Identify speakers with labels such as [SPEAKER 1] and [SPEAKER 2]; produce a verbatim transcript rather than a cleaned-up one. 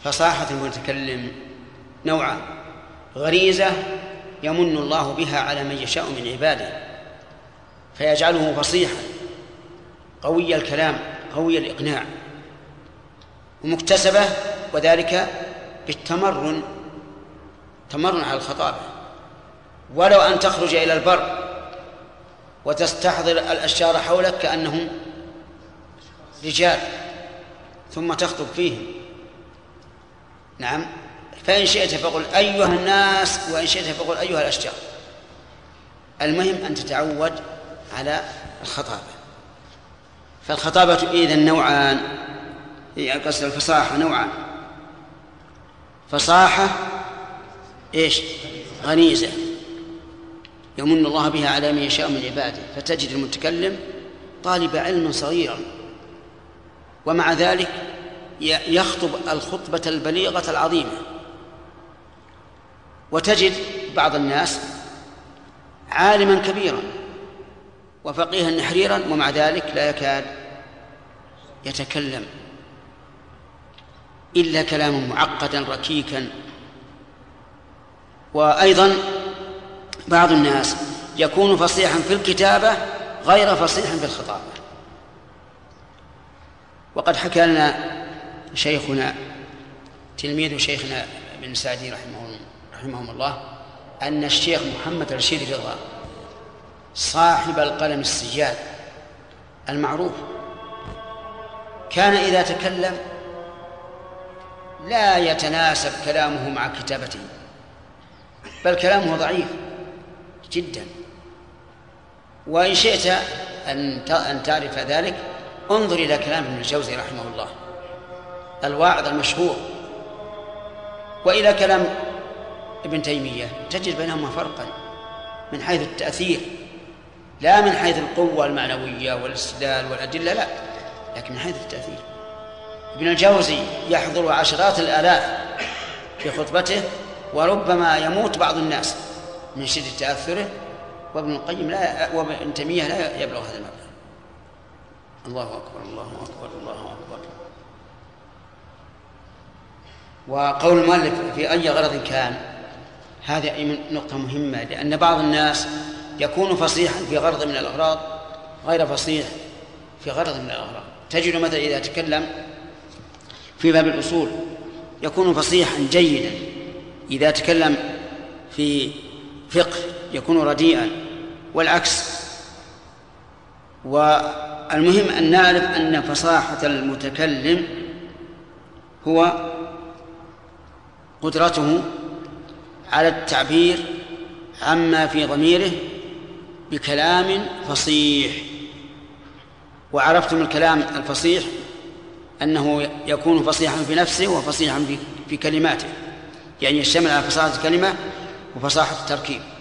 [SPEAKER 1] فصاحة المتكلم نوعان: غريزة يمن الله بها على من يشاء من عباده فيجعله فصيحا قوي الكلام قوي الإقناع، ومكتسبة وذلك بالتمرن، تمرن على الخطابة، ولو أن تخرج إلى البر وتستحضر الأشجار حولك كأنهم رجال ثم تخطب فيهم. نعم، فإن شئت فقل أيها الناس وإن شئت فقل أيها الأشجار. المهم أن تتعود على الخطابة. فالخطابة إذن نوعان، قصد الفصاحة نوعان: فصاحة إيش؟ غريزة يمن الله بها على من يشاء من عباده، فتجد المتكلم طالب علم صغيرا ومع ذلك يخطب الخطبة البليغة العظيمة، وتجد بعض الناس عالما كبيرا وفقيها نحريرا ومع ذلك لا يكاد يتكلم إلا كلاما معقدا ركيكا. وأيضا بعض الناس يكون فصيحا في الكتابة غير فصيح في الخطابة. وقد حكى لنا شيخنا تلميذ شيخنا ابن سعدي رحمه رحمهم الله أن الشيخ محمد رشيد رضا صاحب القلم السجاد المعروف كان إذا تكلم لا يتناسب كلامه مع كتابته، بل كلامه ضعيف جدا. وإن شئت أن تعرف ذلك انظر إلى كلام ابن الجوزي رحمه الله الواعظ المشهور، وإلى كلام ابن تيمية، تجد بينهما فرقا من حيث التأثير، لا من حيث القوة المعنوية والاستدلال والأدلة، لا، لكن من حيث التأثير. ابن الجوزي يحضر عشرات الآلاف في خطبته وربما يموت بعض الناس من شدة تأثره، وابن القيم لا، وابن تيمية لا يبلغ هذا المبلغ. الله أكبر الله أكبر الله أكبر. وقول المؤلف في أي غرض كان، هذه نقطة مهمة، لأن بعض الناس يكون فصيحا في غرض من الأغراض غير فصيح في غرض من الأغراض. تجد مثلا إذا تكلم في باب الأصول يكون فصيحا جيدا، إذا تكلم في فقه يكون رديئا، والعكس. والمهم أن نعرف أن فصاحة المتكلم هو قدرته على التعبير عما في ضميره بكلام فصيح. وعرفتم الكلام الفصيح أنه يكون فصيحا في نفسه وفصيحا في كلماته، يعني يشتمل على فصاحة الكلمة وفصاحة التركيب.